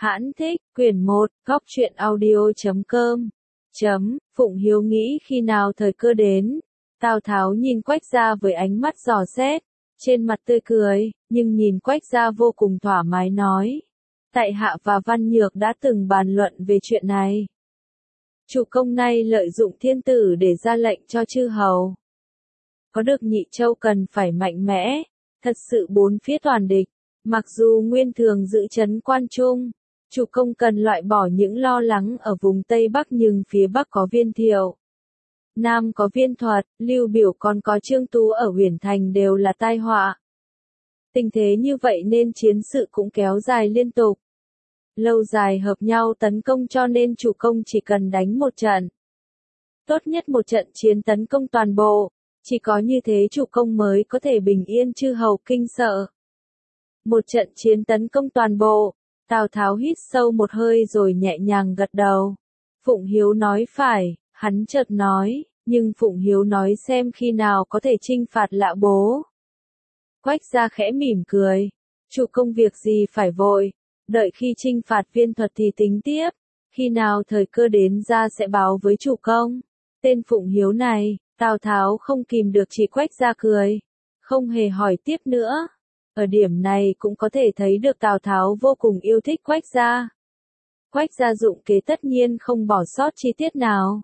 Hãn thích, quyển 1, góc truyện audio.com. Phụng Hiếu nghĩ khi nào thời cơ đến. Tào Tháo nhìn Quách Gia với ánh mắt dò xét, trên mặt tươi cười, nhưng nhìn Quách Gia vô cùng thoải mái nói. Tại hạ và Văn Nhược đã từng bàn luận về chuyện này. Chủ công nay lợi dụng thiên tử để ra lệnh cho chư hầu. Có được Nhị Châu cần phải mạnh mẽ, thật sự bốn phía toàn địch. Mặc dù nguyên thường giữ trấn Quan Trung, chủ công cần loại bỏ những lo lắng ở vùng Tây Bắc, nhưng phía Bắc có Viên Thiệu, Nam có Viên Thuật, Lưu Biểu, còn có Trương Tú ở Uyển Thành đều là tai họa. Tình thế như vậy nên chiến sự cũng kéo dài liên tục. Lâu dài hợp nhau tấn công, cho nên chủ công chỉ cần đánh một trận. Tốt nhất một trận chiến tấn công toàn bộ, chỉ có như thế chủ công mới có thể bình yên chư hầu kinh sợ. Một trận chiến tấn công toàn bộ. Tào Tháo hít sâu một hơi rồi nhẹ nhàng gật đầu. Phụng Hiếu nói phải, hắn chợt nói, nhưng Phụng Hiếu nói xem khi nào có thể chinh phạt Lã Bố. Quách Gia khẽ mỉm cười, chủ công việc gì phải vội, đợi khi chinh phạt Viên Thuật thì tính tiếp, khi nào thời cơ đến ra sẽ báo với chủ công. Tên Phụng Hiếu này, Tào Tháo không kìm được chỉ Quách Gia cười, không hề hỏi tiếp nữa. Ở điểm này cũng có thể thấy được Tào Tháo vô cùng yêu thích Quách Gia. Quách Gia dụng kế tất nhiên không bỏ sót chi tiết nào.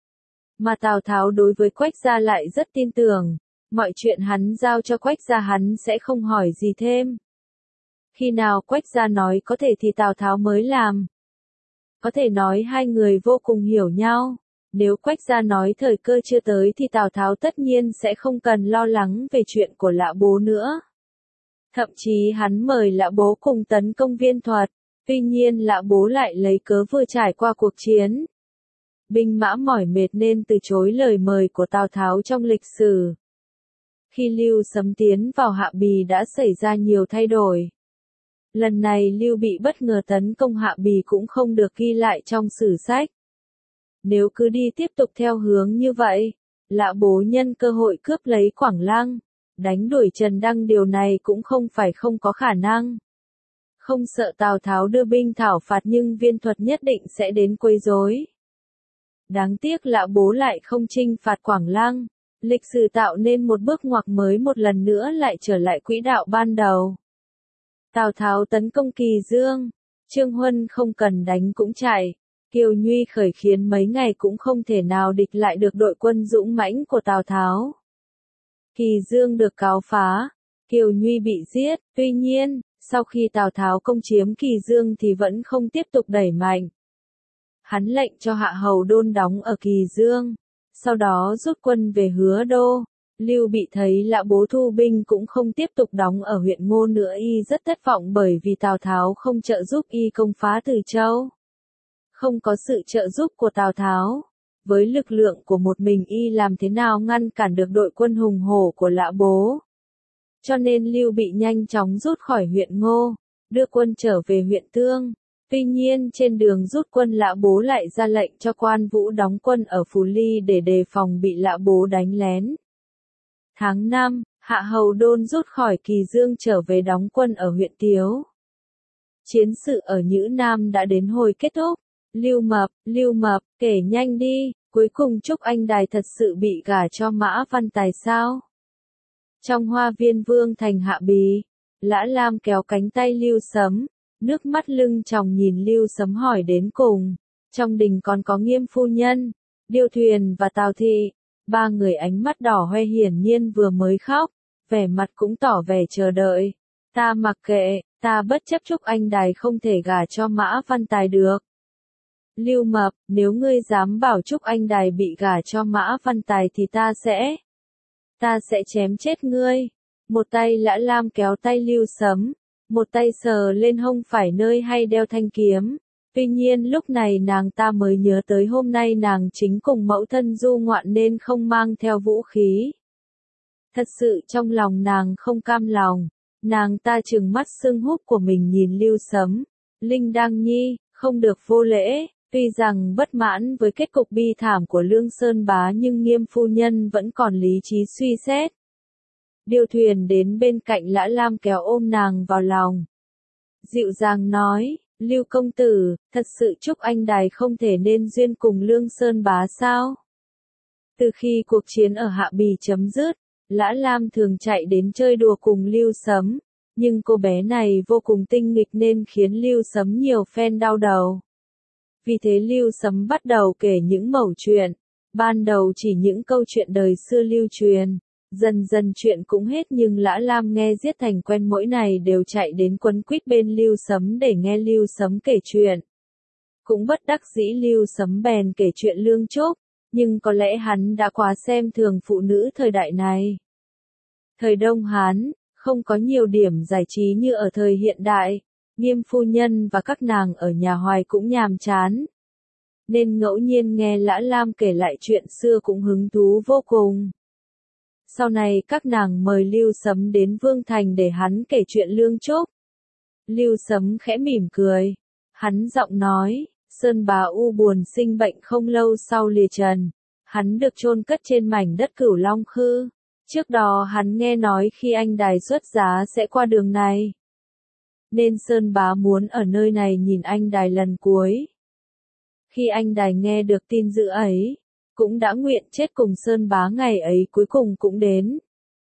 Mà Tào Tháo đối với Quách Gia lại rất tin tưởng, mọi chuyện hắn giao cho Quách Gia hắn sẽ không hỏi gì thêm. Khi nào Quách Gia nói có thể thì Tào Tháo mới làm. Có thể nói hai người vô cùng hiểu nhau. Nếu Quách Gia nói thời cơ chưa tới thì Tào Tháo tất nhiên sẽ không cần lo lắng về chuyện của Lã Bố nữa. Thậm chí hắn mời Lã Bố cùng tấn công Viên Thuật, tuy nhiên Lã Bố lại lấy cớ vừa trải qua cuộc chiến. Binh mã mỏi mệt nên từ chối lời mời của Tào Tháo trong lịch sử. Khi Lưu Sấm tiến vào Hạ Bì đã xảy ra nhiều thay đổi. Lần này Lưu Bị bất ngờ tấn công Hạ Bì cũng không được ghi lại trong sử sách. Nếu cứ đi tiếp tục theo hướng như vậy, Lã Bố nhân cơ hội cướp lấy Quảng Lăng, đánh đuổi Trần Đăng, điều này cũng không phải không có khả năng. Không sợ Tào Tháo đưa binh thảo phạt, nhưng Viên Thuật nhất định sẽ đến quấy rối. Đáng tiếc Lã Bố lại không chinh phạt Quảng Lăng, lịch sử tạo nên một bước ngoặt mới, một lần nữa lại trở lại quỹ đạo ban đầu. Tào Tháo tấn công Kỳ Dương, Trương Huân không cần đánh cũng chạy, Kiều Nhuy khởi khiến mấy ngày cũng không thể nào địch lại được đội quân dũng mãnh của Tào Tháo. Kỳ Dương được cáo phá, Kiều Nhuy bị giết, tuy nhiên, sau khi Tào Tháo công chiếm Kỳ Dương thì vẫn không tiếp tục đẩy mạnh. Hắn lệnh cho Hạ Hầu Đôn đóng ở Kỳ Dương, sau đó rút quân về Hứa Đô. Lưu Bị thấy Lã Bố thu binh cũng không tiếp tục đóng ở huyện Ngô nữa, y rất thất vọng bởi vì Tào Tháo không trợ giúp y công phá Từ Châu. Không có sự trợ giúp của Tào Tháo, với lực lượng của một mình y làm thế nào ngăn cản được đội quân hùng hổ của Lã Bố. Cho nên Lưu Bị nhanh chóng rút khỏi huyện Ngô, đưa quân trở về huyện Tương. Tuy nhiên trên đường rút quân Lã Bố lại ra lệnh cho Quan Vũ đóng quân ở Phù Ly để đề phòng bị Lã Bố đánh lén. Tháng 5, Hạ Hầu Đôn rút khỏi Kỳ Dương trở về đóng quân ở huyện Tiếu. Chiến sự ở Nhữ Nam đã đến hồi kết thúc. Lưu Mập, kể nhanh đi, cuối cùng Trúc Anh Đài thật sự bị gả cho Mã Văn Tài sao? Trong Hoa Viên Vương thành Hạ Bì, Lã Lam kéo cánh tay Lưu Sấm, nước mắt lưng tròng nhìn Lưu Sấm hỏi đến cùng. Trong đình còn có Nghiêm phu nhân, Điêu Thuyền và Tào Thị, ba người ánh mắt đỏ hoe hiển nhiên vừa mới khóc, vẻ mặt cũng tỏ vẻ chờ đợi. Ta mặc kệ, ta bất chấp Trúc Anh Đài không thể gả cho Mã Văn Tài được. Lưu Mập, nếu ngươi dám bảo Trúc Anh Đài bị gả cho Mã Văn Tài thì ta sẽ chém chết ngươi. Một tay Lã Lam kéo tay Lưu Sấm, một tay sờ lên hông phải nơi hay đeo thanh kiếm. Tuy nhiên lúc này nàng ta mới nhớ tới hôm nay nàng chính cùng mẫu thân du ngoạn nên không mang theo vũ khí. Thật sự trong lòng nàng không cam lòng, nàng ta trừng mắt sưng húp của mình nhìn Lưu Sấm. Linh Đăng Nhi, không được vô lễ. Tuy rằng bất mãn với kết cục bi thảm của Lương Sơn Bá nhưng Nghiêm phu nhân vẫn còn lý trí suy xét. Điêu Thuyền đến bên cạnh Lã Lam kéo ôm nàng vào lòng. Dịu dàng nói, Lưu công tử, thật sự chúc anh đài không thể nên duyên cùng Lương Sơn Bá sao? Từ khi cuộc chiến ở Hạ Bì chấm dứt, Lã Lam thường chạy đến chơi đùa cùng Lưu Sấm, nhưng cô bé này vô cùng tinh nghịch nên khiến Lưu Sấm nhiều phen đau đầu. Vì thế Lưu Sấm bắt đầu kể những mẩu chuyện, ban đầu chỉ những câu chuyện đời xưa lưu truyền, dần dần chuyện cũng hết nhưng Lã Lam nghe giết thành quen, mỗi ngày đều chạy đến quấn quýt bên Lưu Sấm để nghe Lưu Sấm kể chuyện. Cũng bất đắc dĩ Lưu Sấm bèn kể chuyện Lương Trúc, nhưng có lẽ hắn đã quá xem thường phụ nữ thời đại này. Thời Đông Hán, không có nhiều điểm giải trí như ở thời hiện đại, Nghiêm phu nhân và các nàng ở nhà hoài cũng nhàm chán. Nên ngẫu nhiên nghe Lã Lam kể lại chuyện xưa cũng hứng thú vô cùng. Sau này các nàng mời Lưu Sấm đến Vương Thành để hắn kể chuyện Lương Trúc. Lưu Sấm khẽ mỉm cười. Hắn giọng nói, Sơn Bá u buồn sinh bệnh không lâu sau lìa trần. Hắn được chôn cất trên mảnh đất Cửu Long Khư. Trước đó hắn nghe nói khi anh đài xuất giá sẽ qua đường này. Nên Sơn Bá muốn ở nơi này nhìn anh đài lần cuối. Khi anh đài nghe được tin dữ ấy, cũng đã nguyện chết cùng Sơn Bá, ngày ấy cuối cùng cũng đến.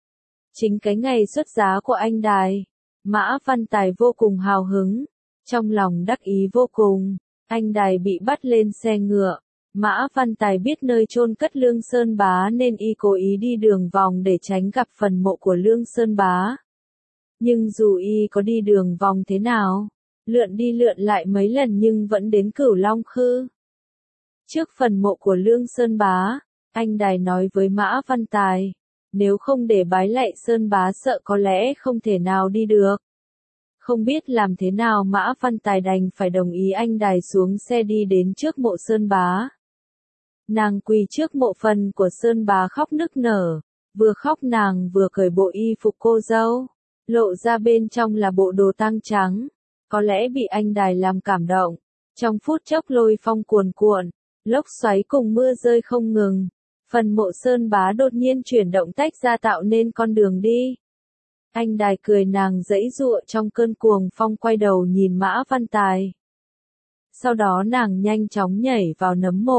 Chính cái ngày xuất giá của anh đài, Mã Văn Tài vô cùng hào hứng, trong lòng đắc ý vô cùng. Anh đài bị bắt lên xe ngựa, Mã Văn Tài biết nơi chôn cất Lương Sơn Bá nên y cố ý đi đường vòng để tránh gặp phần mộ của Lương Sơn Bá. Nhưng dù y có đi đường vòng thế nào, lượn đi lượn lại mấy lần nhưng vẫn đến Cửu Long Khư. Trước phần mộ của Lương Sơn Bá, anh đài nói với Mã Văn Tài, nếu không để bái lạy Sơn Bá sợ có lẽ không thể nào đi được. Không biết làm thế nào Mã Văn Tài đành phải đồng ý anh đài xuống xe đi đến trước mộ Sơn Bá. Nàng quỳ trước mộ phần của Sơn Bá khóc nức nở, vừa khóc nàng vừa cởi bộ y phục cô dâu, lộ ra bên trong là bộ đồ tang trắng, có lẽ bị anh đài làm cảm động. Trong phút chốc lôi phong cuồn cuộn, lốc xoáy cùng mưa rơi không ngừng, phần mộ Sơn Bá đột nhiên chuyển động tách ra tạo nên con đường đi. Anh đài cười, nàng giãy giụa trong cơn cuồng phong quay đầu nhìn Mã Văn Tài. Sau đó nàng nhanh chóng nhảy vào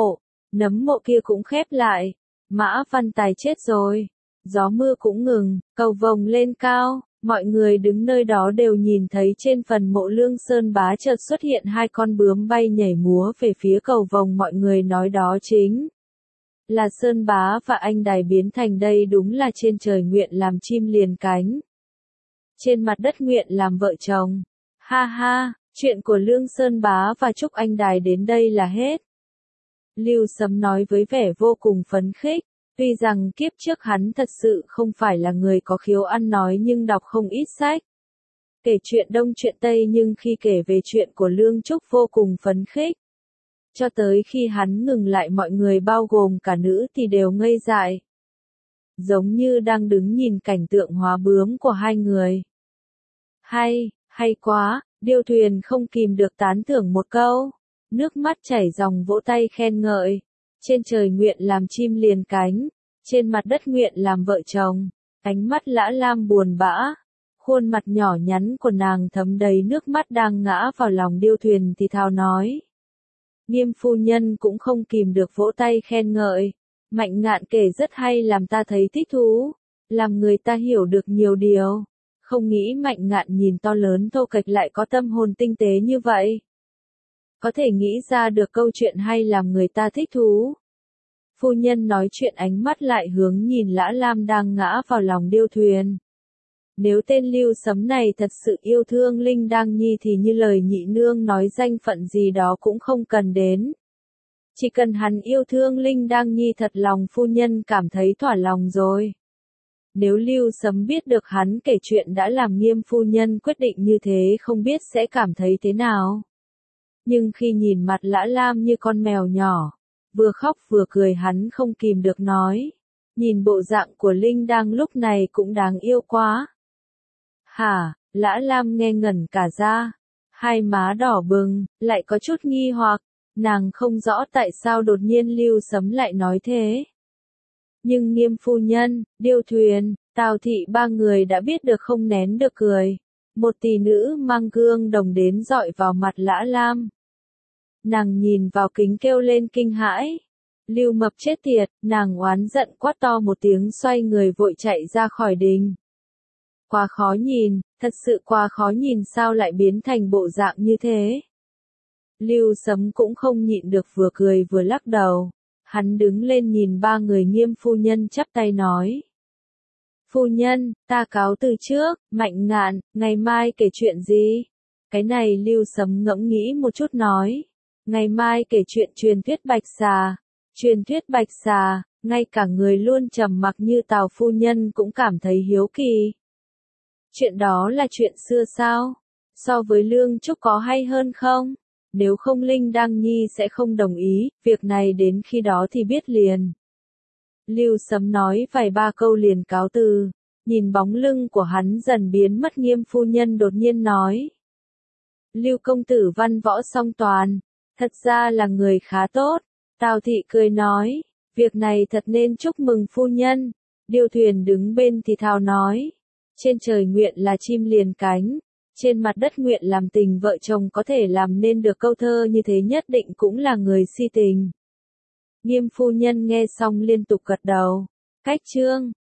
nấm mộ kia cũng khép lại. Mã Văn Tài chết rồi. Gió mưa cũng ngừng, cầu vồng lên cao, mọi người đứng nơi đó đều nhìn thấy trên phần mộ Lương Sơn Bá chợt xuất hiện hai con bướm bay nhảy múa về phía cầu vồng, mọi người nói đó chính là Sơn Bá và anh đài biến thành, đây đúng là trên trời nguyện làm chim liền cánh, trên mặt đất nguyện làm vợ chồng. Ha ha, chuyện của Lương Sơn Bá và Trúc anh đài đến đây là hết. Lưu Sấm nói với vẻ vô cùng phấn khích, tuy rằng kiếp trước hắn thật sự không phải là người có khiếu ăn nói nhưng đọc không ít sách. Kể chuyện Đông chuyện Tây nhưng khi kể về chuyện của Lương Trúc vô cùng phấn khích. Cho tới khi hắn ngừng lại mọi người bao gồm cả nữ thì đều ngây dại. Giống như đang đứng nhìn cảnh tượng hóa bướm của hai người. Hay quá, Điêu Thuyền không kìm được tán thưởng một câu. Nước mắt chảy ròng vỗ tay khen ngợi. Trên trời nguyện làm chim liền cánh, trên mặt đất nguyện làm vợ chồng. Ánh mắt Lã Lam buồn bã, khuôn mặt nhỏ nhắn của nàng thấm đầy nước mắt đang ngã vào lòng Điêu Thuyền thì thào nói. Nghiêm phu nhân cũng không kìm được vỗ tay khen ngợi. Mạnh Ngạn kể rất hay, làm ta thấy thích thú, làm người ta hiểu được nhiều điều. Không nghĩ Mạnh Ngạn nhìn to lớn thô kệch lại có tâm hồn tinh tế như vậy. Có thể nghĩ ra được câu chuyện hay làm người ta thích thú. Phu nhân nói chuyện ánh mắt lại hướng nhìn Lã Lam đang ngã vào lòng Điêu Thuyền. Nếu tên Lưu Sấm này thật sự yêu thương Linh Đăng Nhi thì như lời nhị nương nói danh phận gì đó cũng không cần đến. Chỉ cần hắn yêu thương Linh Đăng Nhi thật lòng phu nhân cảm thấy thỏa lòng rồi. Nếu Lưu Sấm biết được hắn kể chuyện đã làm Nghiêm phu nhân quyết định như thế không biết sẽ cảm thấy thế nào. Nhưng khi nhìn mặt Lã Lam như con mèo nhỏ, vừa khóc vừa cười hắn không kìm được nói. Nhìn bộ dạng của Linh Đăng lúc này cũng đáng yêu quá. Hả, Lã Lam nghe ngẩn cả ra. Hai má đỏ bừng, lại có chút nghi hoặc. Nàng không rõ tại sao đột nhiên Lưu Sấm lại nói thế. Nhưng Nghiêm phu nhân, Điêu Thuyền, Tào Thị ba người đã biết được không nén được cười. Một tỷ nữ mang gương đồng đến dọi vào mặt Lã Lam. Nàng nhìn vào kính kêu lên kinh hãi. Lưu Mập chết tiệt, nàng oán giận quát to một tiếng xoay người vội chạy ra khỏi đình. Quá khó nhìn, thật sự quá khó nhìn, sao lại biến thành bộ dạng như thế. Lưu Sấm cũng không nhịn được, vừa cười vừa lắc đầu. Hắn đứng lên nhìn ba người Nghiêm phu nhân chắp tay nói. Phu nhân, ta cáo từ trước. Mạnh Ngạn, ngày mai kể chuyện gì? Cái này Lưu Sấm ngẫm nghĩ một chút nói. Ngày mai kể chuyện truyền thuyết Bạch Xà. Truyền thuyết Bạch Xà, ngay cả người luôn trầm mặc như Tào phu nhân cũng cảm thấy hiếu kỳ. Chuyện đó là chuyện xưa sao? So với Lương Trúc có hay hơn không? Nếu không Linh Đăng Nhi sẽ không đồng ý, việc này đến khi đó thì biết liền. Lưu Sấm nói vài ba câu liền cáo từ, nhìn bóng lưng của hắn dần biến mất, Nghiêm phu nhân đột nhiên nói. Lưu công tử văn võ song toàn, thật ra là người khá tốt. Tào thị cười nói, việc này thật nên chúc mừng phu nhân. Điêu Thuyền đứng bên thì thào nói, trên trời nguyện là chim liền cánh, trên mặt đất nguyện làm tình vợ chồng có thể làm nên được câu thơ như thế nhất định cũng là người si tình. Nghiêm phu nhân nghe xong liên tục gật đầu. Cách chương